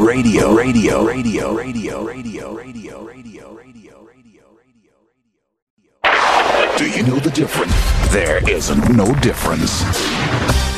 Do you know the difference? There isn't no difference.